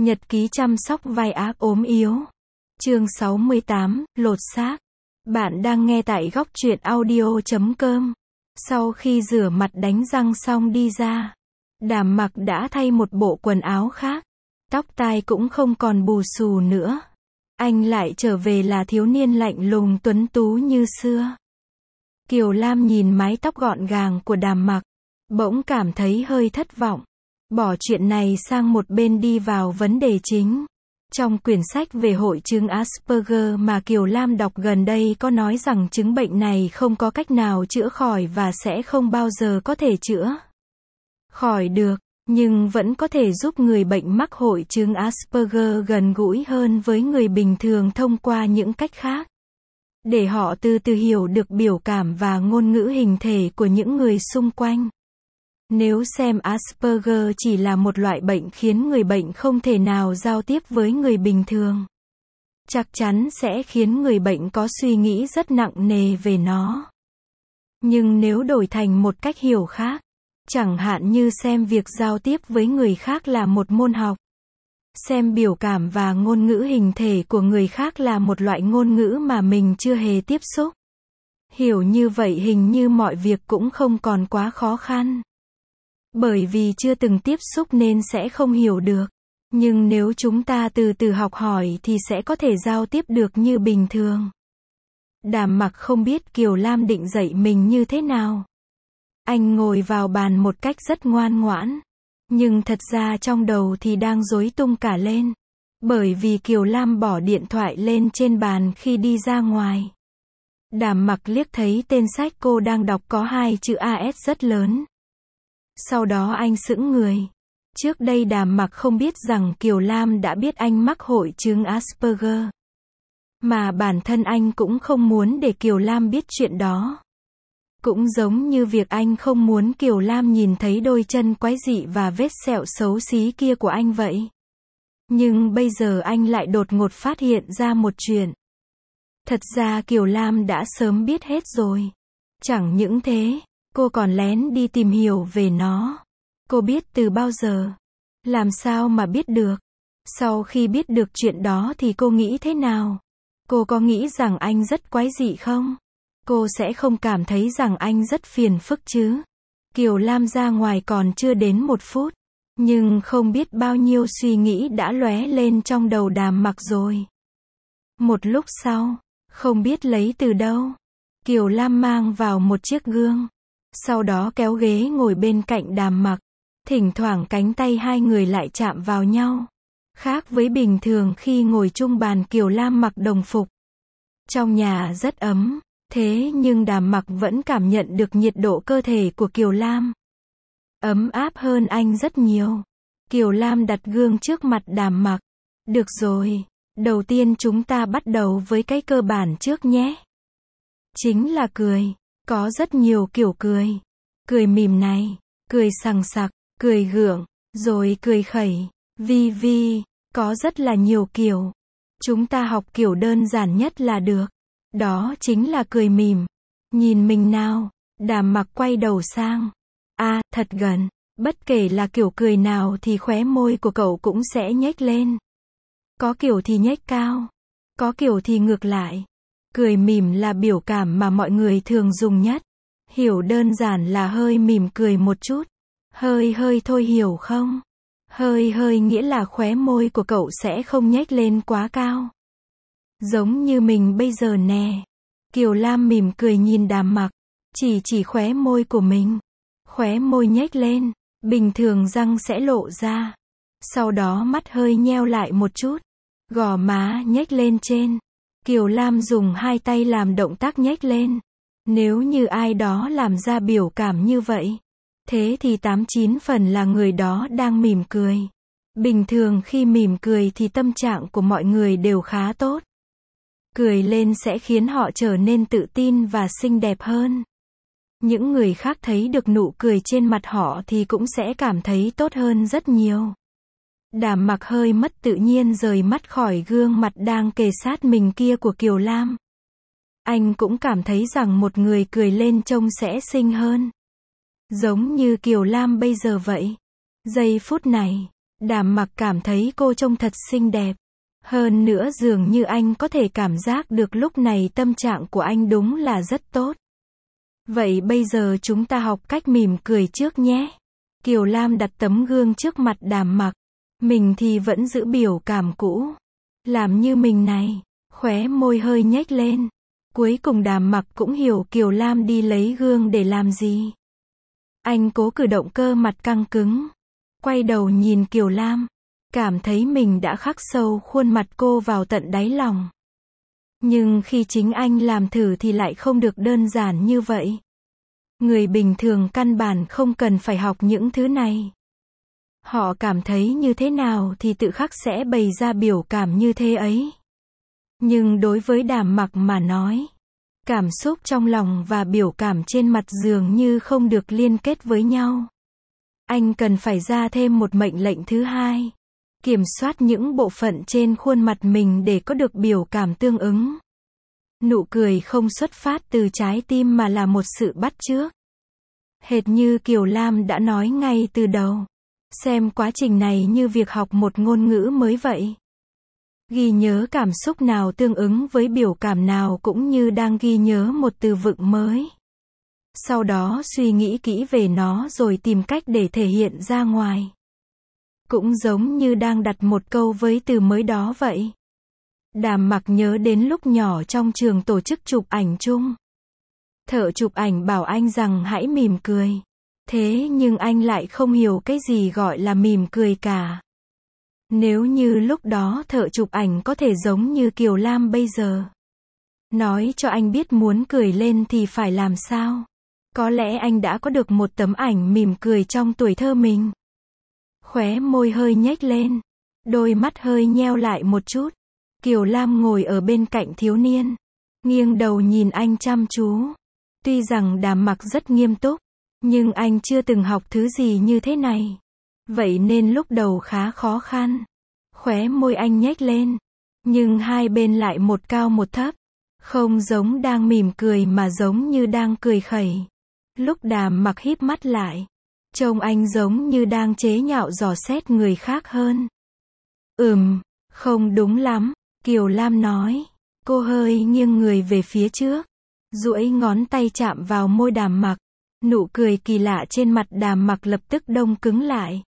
Nhật ký chăm sóc vai ác ốm yếu. Chương 68, lột xác. Bạn đang nghe tại góc truyện audio.com. Sau khi rửa mặt đánh răng xong đi ra, Đàm Mặc đã thay một bộ quần áo khác. Tóc tai cũng không còn bù xù nữa. Anh lại trở về là thiếu niên lạnh lùng tuấn tú như xưa. Kiều Lam nhìn mái tóc gọn gàng của Đàm Mặc, bỗng cảm thấy hơi thất vọng. Bỏ chuyện này sang một bên đi vào vấn đề chính. Trong quyển sách về hội chứng Asperger mà Kiều Lam đọc gần đây có nói rằng chứng bệnh này không có cách nào chữa khỏi và sẽ không bao giờ có thể chữa khỏi được, nhưng vẫn có thể giúp người bệnh mắc hội chứng Asperger gần gũi hơn với người bình thường thông qua những cách khác. Để họ từ từ hiểu được biểu cảm và ngôn ngữ hình thể của những người xung quanh. Nếu xem Asperger chỉ là một loại bệnh khiến người bệnh không thể nào giao tiếp với người bình thường, chắc chắn sẽ khiến người bệnh có suy nghĩ rất nặng nề về nó. Nhưng nếu đổi thành một cách hiểu khác, chẳng hạn như xem việc giao tiếp với người khác là một môn học, xem biểu cảm và ngôn ngữ hình thể của người khác là một loại ngôn ngữ mà mình chưa hề tiếp xúc. Hiểu như vậy hình như mọi việc cũng không còn quá khó khăn. Bởi vì chưa từng tiếp xúc nên sẽ không hiểu được. Nhưng nếu chúng ta từ từ học hỏi thì sẽ có thể giao tiếp được như bình thường. Đàm Mặc không biết Kiều Lam định dạy mình như thế nào. Anh ngồi vào bàn một cách rất ngoan ngoãn. Nhưng thật ra trong đầu thì đang rối tung cả lên. Bởi vì Kiều Lam bỏ điện thoại lên trên bàn khi đi ra ngoài. Đàm Mặc liếc thấy tên sách cô đang đọc có 2 chữ AS rất lớn. Sau đó anh sững người. Trước đây Đàm Mặc không biết rằng Kiều Lam đã biết anh mắc hội chứng Asperger. Mà bản thân anh cũng không muốn để Kiều Lam biết chuyện đó. Cũng giống như việc anh không muốn Kiều Lam nhìn thấy đôi chân quái dị và vết sẹo xấu xí kia của anh vậy. Nhưng bây giờ anh lại đột ngột phát hiện ra một chuyện. Thật ra Kiều Lam đã sớm biết hết rồi. Chẳng những thế, cô còn lén đi tìm hiểu về nó. Cô biết từ bao giờ? Làm sao mà biết được? Sau khi biết được chuyện đó thì cô nghĩ thế nào? Cô có nghĩ rằng anh rất quái dị không? Cô sẽ không cảm thấy rằng anh rất phiền phức chứ? Kiều Lam ra ngoài còn chưa đến 1 phút. Nhưng không biết bao nhiêu suy nghĩ đã lóe lên trong đầu Đàm Mặc rồi. Một lúc sau, không biết lấy từ đâu, Kiều Lam mang vào một chiếc gương. Sau đó kéo ghế ngồi bên cạnh Đàm Mặc. Thỉnh thoảng cánh tay hai người lại chạm vào nhau. Khác với bình thường khi ngồi chung bàn Kiều Lam mặc đồng phục. Trong nhà rất ấm, thế nhưng Đàm Mặc vẫn cảm nhận được nhiệt độ cơ thể của Kiều Lam. Ấm áp hơn anh rất nhiều. Kiều Lam đặt gương trước mặt Đàm Mặc. Được rồi, đầu tiên chúng ta bắt đầu với cái cơ bản trước nhé. Chính là cười. Có rất nhiều kiểu cười. Cười mỉm này, cười sằng sặc, cười gượng, rồi cười khẩy, vi, có rất là nhiều kiểu. Chúng ta học kiểu đơn giản nhất là được. Đó chính là cười mỉm. Nhìn mình nào, Đàm Mặc quay đầu sang. Thật gần. Bất kể là kiểu cười nào thì khóe môi của cậu cũng sẽ nhếch lên. Có kiểu thì nhếch cao. Có kiểu thì ngược lại. Cười mỉm là biểu cảm mà mọi người thường dùng nhất. Hiểu đơn giản là hơi mỉm cười một chút. Hơi thôi hiểu không? Hơi nghĩa là khóe môi của cậu sẽ không nhếch lên quá cao. Giống như mình bây giờ nè. Kiều Lam mỉm cười nhìn Đàm Mặc. Chỉ khóe môi của mình. Khóe môi nhếch lên. Bình thường răng sẽ lộ ra. Sau đó mắt hơi nheo lại một chút. Gò má nhếch lên trên. Kiều Lam dùng 2 tay làm động tác nhếch lên. Nếu như ai đó làm ra biểu cảm như vậy, thế thì 89 phần là người đó đang mỉm cười. Bình thường khi mỉm cười thì tâm trạng của mọi người đều khá tốt. Cười lên sẽ khiến họ trở nên tự tin và xinh đẹp hơn. Những người khác thấy được nụ cười trên mặt họ thì cũng sẽ cảm thấy tốt hơn rất nhiều. Đàm Mặc hơi mất tự nhiên rời mắt khỏi gương mặt đang kề sát mình kia của Kiều Lam. Anh cũng cảm thấy rằng một người cười lên trông sẽ xinh hơn. Giống như Kiều Lam bây giờ vậy. Giây phút này, Đàm Mặc cảm thấy cô trông thật xinh đẹp. Hơn nữa dường như anh có thể cảm giác được lúc này tâm trạng của anh đúng là rất tốt. Vậy bây giờ chúng ta học cách mỉm cười trước nhé. Kiều Lam đặt tấm gương trước mặt Đàm Mặc. Mình thì vẫn giữ biểu cảm cũ. Làm như mình này. Khóe môi hơi nhếch lên. Cuối cùng Đàm Mặc cũng hiểu Kiều Lam đi lấy gương để làm gì. Anh cố cử động cơ mặt căng cứng. Quay đầu nhìn Kiều Lam. Cảm thấy mình đã khắc sâu khuôn mặt cô vào tận đáy lòng. Nhưng khi chính anh làm thử thì lại không được đơn giản như vậy. Người bình thường căn bản không cần phải học những thứ này. Họ cảm thấy như thế nào thì tự khắc sẽ bày ra biểu cảm như thế ấy. Nhưng đối với Đàm Mặc mà nói, cảm xúc trong lòng và biểu cảm trên mặt dường như không được liên kết với nhau. Anh cần phải ra thêm một mệnh lệnh thứ hai. Kiểm soát những bộ phận trên khuôn mặt mình để có được biểu cảm tương ứng. Nụ cười không xuất phát từ trái tim mà là một sự bắt chước. Hệt như Kiều Lam đã nói ngay từ đầu. Xem quá trình này như việc học một ngôn ngữ mới vậy. Ghi nhớ cảm xúc nào tương ứng với biểu cảm nào cũng như đang ghi nhớ một từ vựng mới. Sau đó suy nghĩ kỹ về nó rồi tìm cách để thể hiện ra ngoài. Cũng giống như đang đặt một câu với từ mới đó vậy. Đàm Mặc nhớ đến lúc nhỏ trong trường tổ chức chụp ảnh chung. Thợ chụp ảnh bảo anh rằng hãy mỉm cười. Thế nhưng anh lại không hiểu cái gì gọi là mỉm cười cả. Nếu như lúc đó thợ chụp ảnh có thể giống như Kiều Lam bây giờ. Nói cho anh biết muốn cười lên thì phải làm sao. Có lẽ anh đã có được một tấm ảnh mỉm cười trong tuổi thơ mình. Khóe môi hơi nhếch lên. Đôi mắt hơi nheo lại một chút. Kiều Lam ngồi ở bên cạnh thiếu niên. Nghiêng đầu nhìn anh chăm chú. Tuy rằng Đàm Mặc rất nghiêm túc. Nhưng anh chưa từng học thứ gì như thế này. Vậy nên lúc đầu khá khó khăn. Khóe môi anh nhếch lên. Nhưng hai bên lại một cao một thấp. Không giống đang mỉm cười mà giống như đang cười khẩy. Lúc Đàm Mặc híp mắt lại. Trông anh giống như đang chế nhạo dò xét người khác hơn. Không đúng lắm. Kiều Lam nói. Cô hơi nghiêng người về phía trước. Duỗi ngón tay chạm vào môi Đàm Mặc. Nụ cười kỳ lạ trên mặt Đàm Mặc lập tức đông cứng lại.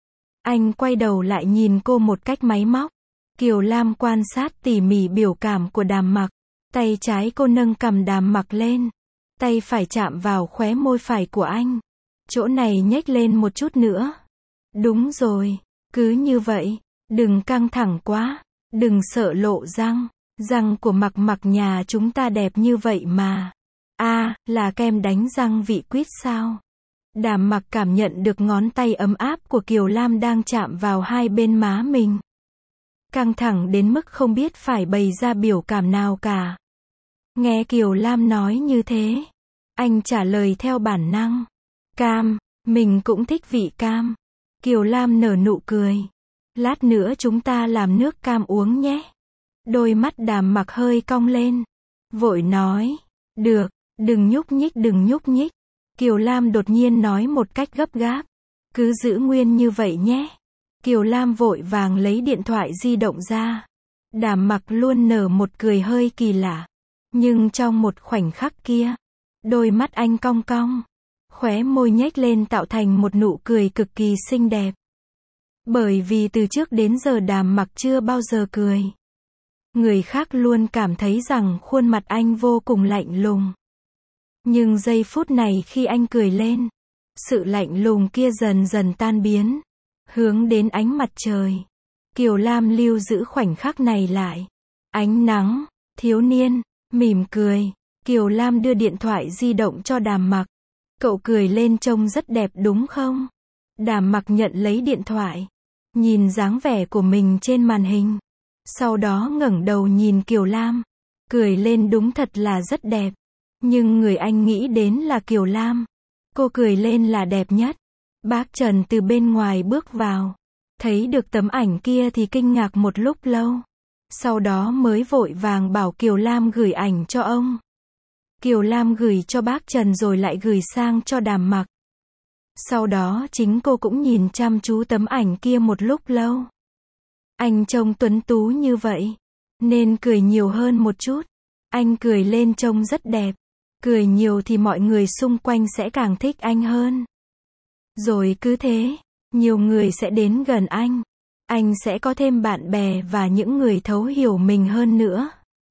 Anh quay đầu lại nhìn cô một cách máy móc. Kiều Lam quan sát tỉ mỉ biểu cảm của Đàm Mặc. Tay trái cô nâng cằm Đàm Mặc lên. Tay phải chạm vào khóe môi phải của anh. Chỗ này nhếch lên một chút nữa. Đúng rồi. Cứ như vậy. Đừng căng thẳng quá. Đừng sợ lộ răng. Răng của Mặc nhà chúng ta đẹp như vậy mà. Là kem đánh răng vị quýt sao? Đàm Mặc cảm nhận được ngón tay ấm áp của Kiều Lam đang chạm vào hai bên má mình. Căng thẳng đến mức không biết phải bày ra biểu cảm nào cả. Nghe Kiều Lam nói như thế. Anh trả lời theo bản năng. Cam, mình cũng thích vị cam. Kiều Lam nở nụ cười. Lát nữa chúng ta làm nước cam uống nhé. Đôi mắt Đàm Mặc hơi cong lên. Vội nói. Được, đừng nhúc nhích. Kiều Lam đột nhiên nói một cách gấp gáp. Cứ giữ nguyên như vậy nhé. Kiều Lam vội vàng lấy điện thoại di động ra. Đàm Mặc luôn nở một cười hơi kỳ lạ. Nhưng trong một khoảnh khắc kia, đôi mắt anh cong cong. Khóe môi nhếch lên tạo thành một nụ cười cực kỳ xinh đẹp. Bởi vì từ trước đến giờ Đàm Mặc chưa bao giờ cười. Người khác luôn cảm thấy rằng khuôn mặt anh vô cùng lạnh lùng. Nhưng giây phút này khi anh cười lên, sự lạnh lùng kia dần dần tan biến, hướng đến ánh mặt trời. Kiều Lam lưu giữ khoảnh khắc này lại. Ánh nắng, thiếu niên, mỉm cười. Kiều Lam đưa điện thoại di động cho Đàm Mặc. Cậu cười lên trông rất đẹp đúng không? Đàm Mặc nhận lấy điện thoại, nhìn dáng vẻ của mình trên màn hình. Sau đó ngẩng đầu nhìn Kiều Lam. Cười lên đúng thật là rất đẹp. Nhưng người anh nghĩ đến là Kiều Lam. Cô cười lên là đẹp nhất. Bác Trần từ bên ngoài bước vào. Thấy được tấm ảnh kia thì kinh ngạc một lúc lâu. Sau đó mới vội vàng bảo Kiều Lam gửi ảnh cho ông. Kiều Lam gửi cho bác Trần rồi lại gửi sang cho Đàm Mặc. Sau đó chính cô cũng nhìn chăm chú tấm ảnh kia một lúc lâu. Anh trông tuấn tú như vậy, nên cười nhiều hơn một chút. Anh cười lên trông rất đẹp. Cười nhiều thì mọi người xung quanh sẽ càng thích anh hơn. Rồi cứ thế, nhiều người sẽ đến gần anh. Anh sẽ có thêm bạn bè và những người thấu hiểu mình hơn nữa.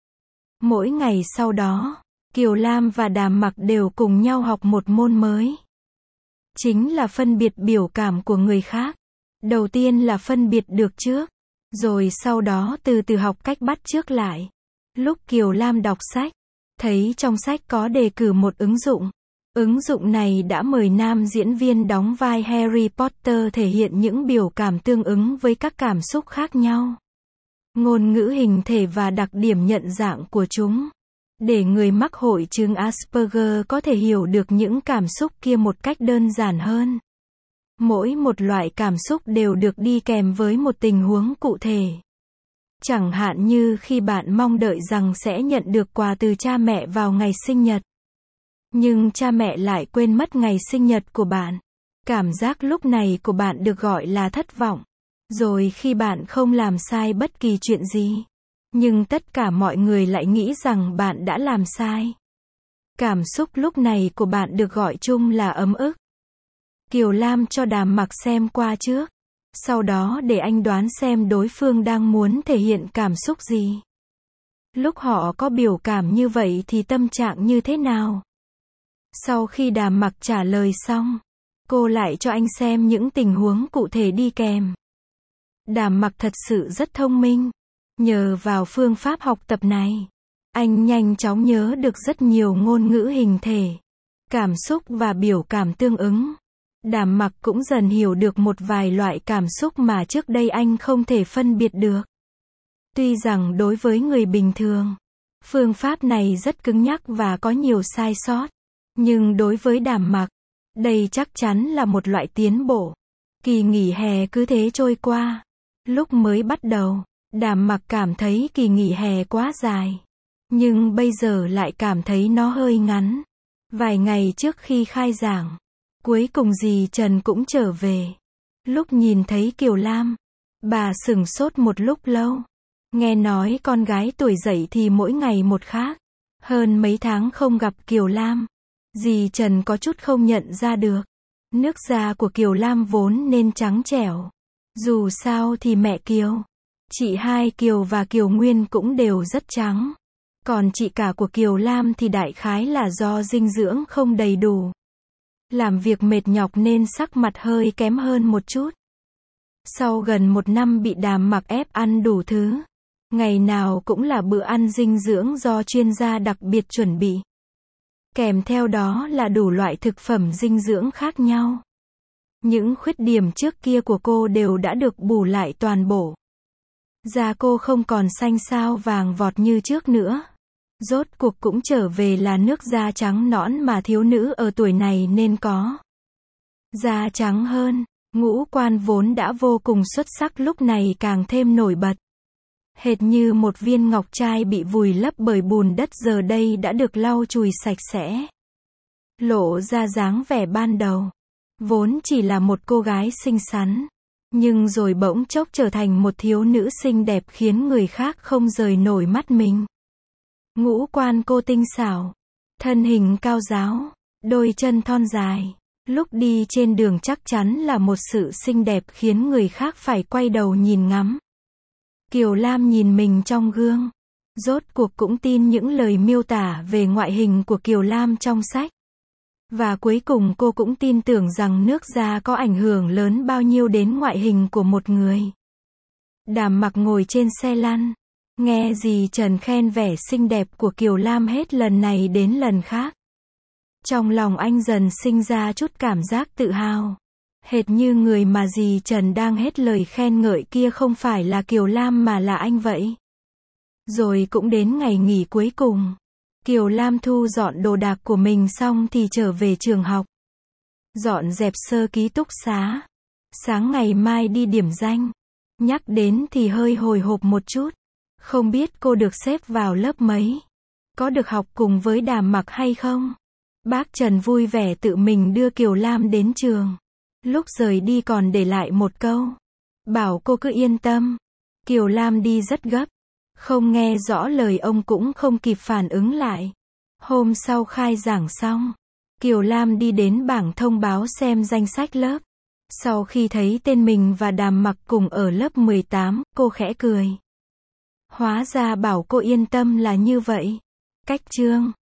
Mỗi ngày sau đó, Kiều Lam và Đàm Mặc đều cùng nhau học một môn mới. Chính là phân biệt biểu cảm của người khác. Đầu tiên là phân biệt được trước, rồi sau đó từ từ học cách bắt chước lại. Lúc Kiều Lam đọc sách, thấy trong sách có đề cử một ứng dụng. Ứng dụng này đã mời nam diễn viên đóng vai Harry Potter thể hiện những biểu cảm tương ứng với các cảm xúc khác nhau, ngôn ngữ hình thể và đặc điểm nhận dạng của chúng, để người mắc hội chứng Asperger có thể hiểu được những cảm xúc kia một cách đơn giản hơn. Mỗi một loại cảm xúc đều được đi kèm với một tình huống cụ thể. Chẳng hạn như khi bạn mong đợi rằng sẽ nhận được quà từ cha mẹ vào ngày sinh nhật, nhưng cha mẹ lại quên mất ngày sinh nhật của bạn. Cảm giác lúc này của bạn được gọi là thất vọng. Rồi khi bạn không làm sai bất kỳ chuyện gì, nhưng tất cả mọi người lại nghĩ rằng bạn đã làm sai. Cảm xúc lúc này của bạn được gọi chung là ấm ức. Kiều Lam cho Đàm Mặc xem qua trước, sau đó để anh đoán xem đối phương đang muốn thể hiện cảm xúc gì. Lúc họ có biểu cảm như vậy thì tâm trạng như thế nào? Sau khi Đàm Mặc trả lời xong, cô lại cho anh xem những tình huống cụ thể đi kèm. Đàm Mặc thật sự rất thông minh. Nhờ vào phương pháp học tập này, anh nhanh chóng nhớ được rất nhiều ngôn ngữ hình thể, cảm xúc và biểu cảm tương ứng. Đàm Mặc cũng dần hiểu được một vài loại cảm xúc mà trước đây anh không thể phân biệt được. Tuy rằng đối với người bình thường, phương pháp này rất cứng nhắc và có nhiều sai sót, nhưng đối với Đàm Mặc, đây chắc chắn là một loại tiến bộ. Kỳ nghỉ hè cứ thế trôi qua. Lúc mới bắt đầu, Đàm Mặc cảm thấy kỳ nghỉ hè quá dài, nhưng bây giờ lại cảm thấy nó hơi ngắn. Vài ngày trước khi khai giảng, cuối cùng dì Trần cũng trở về. Lúc nhìn thấy Kiều Lam, bà sửng sốt một lúc lâu. Nghe nói con gái tuổi dậy thì mỗi ngày một khác. Hơn mấy tháng không gặp Kiều Lam, dì Trần có chút không nhận ra được. Nước da của Kiều Lam vốn nên trắng trẻo. Dù sao thì mẹ Kiều, chị hai Kiều và Kiều Nguyên cũng đều rất trắng. Còn chị cả của Kiều Lam thì đại khái là do dinh dưỡng không đầy đủ. Làm việc mệt nhọc nên sắc mặt hơi kém hơn một chút. Sau gần một năm bị Đàm Mặc ép ăn đủ thứ, ngày nào cũng là bữa ăn dinh dưỡng do chuyên gia đặc biệt chuẩn bị. Kèm theo đó là đủ loại thực phẩm dinh dưỡng khác nhau. Những khuyết điểm trước kia của cô đều đã được bù lại toàn bộ. Da cô không còn xanh xao vàng vọt như trước nữa. Rốt cuộc cũng trở về là nước da trắng nõn mà thiếu nữ ở tuổi này nên có. Da trắng hơn, ngũ quan vốn đã vô cùng xuất sắc lúc này càng thêm nổi bật. Hệt như một viên ngọc trai bị vùi lấp bởi bùn đất giờ đây đã được lau chùi sạch sẽ. Lộ ra dáng vẻ ban đầu. Vốn chỉ là một cô gái xinh xắn, nhưng rồi bỗng chốc trở thành một thiếu nữ xinh đẹp khiến người khác không rời nổi mắt mình. Ngũ quan cô tinh xảo, thân hình cao ráo, đôi chân thon dài, lúc đi trên đường chắc chắn là một sự xinh đẹp khiến người khác phải quay đầu nhìn ngắm. Kiều Lam nhìn mình trong gương, rốt cuộc cũng tin những lời miêu tả về ngoại hình của Kiều Lam trong sách. Và cuối cùng cô cũng tin tưởng rằng nước da có ảnh hưởng lớn bao nhiêu đến ngoại hình của một người. Đàm Mặc ngồi trên xe lăn, nghe dì Trần khen vẻ xinh đẹp của Kiều Lam hết lần này đến lần khác. Trong lòng anh dần sinh ra chút cảm giác tự hào. Hệt như người mà dì Trần đang hết lời khen ngợi kia không phải là Kiều Lam mà là anh vậy. Rồi cũng đến ngày nghỉ cuối cùng. Kiều Lam thu dọn đồ đạc của mình xong thì trở về trường học. Dọn dẹp sơ ký túc xá. Sáng ngày mai đi điểm danh. Nhắc đến thì hơi hồi hộp một chút. Không biết cô được xếp vào lớp mấy. Có được học cùng với Đàm Mặc hay không? Bác Trần vui vẻ tự mình đưa Kiều Lam đến trường. Lúc rời đi còn để lại một câu. Bảo cô cứ yên tâm. Kiều Lam đi rất gấp. Không nghe rõ lời ông cũng không kịp phản ứng lại. Hôm sau khai giảng xong, Kiều Lam đi đến bảng thông báo xem danh sách lớp. Sau khi thấy tên mình và Đàm Mặc cùng ở lớp 18, cô khẽ cười. Hóa ra bảo cô yên tâm là như vậy. Cách chương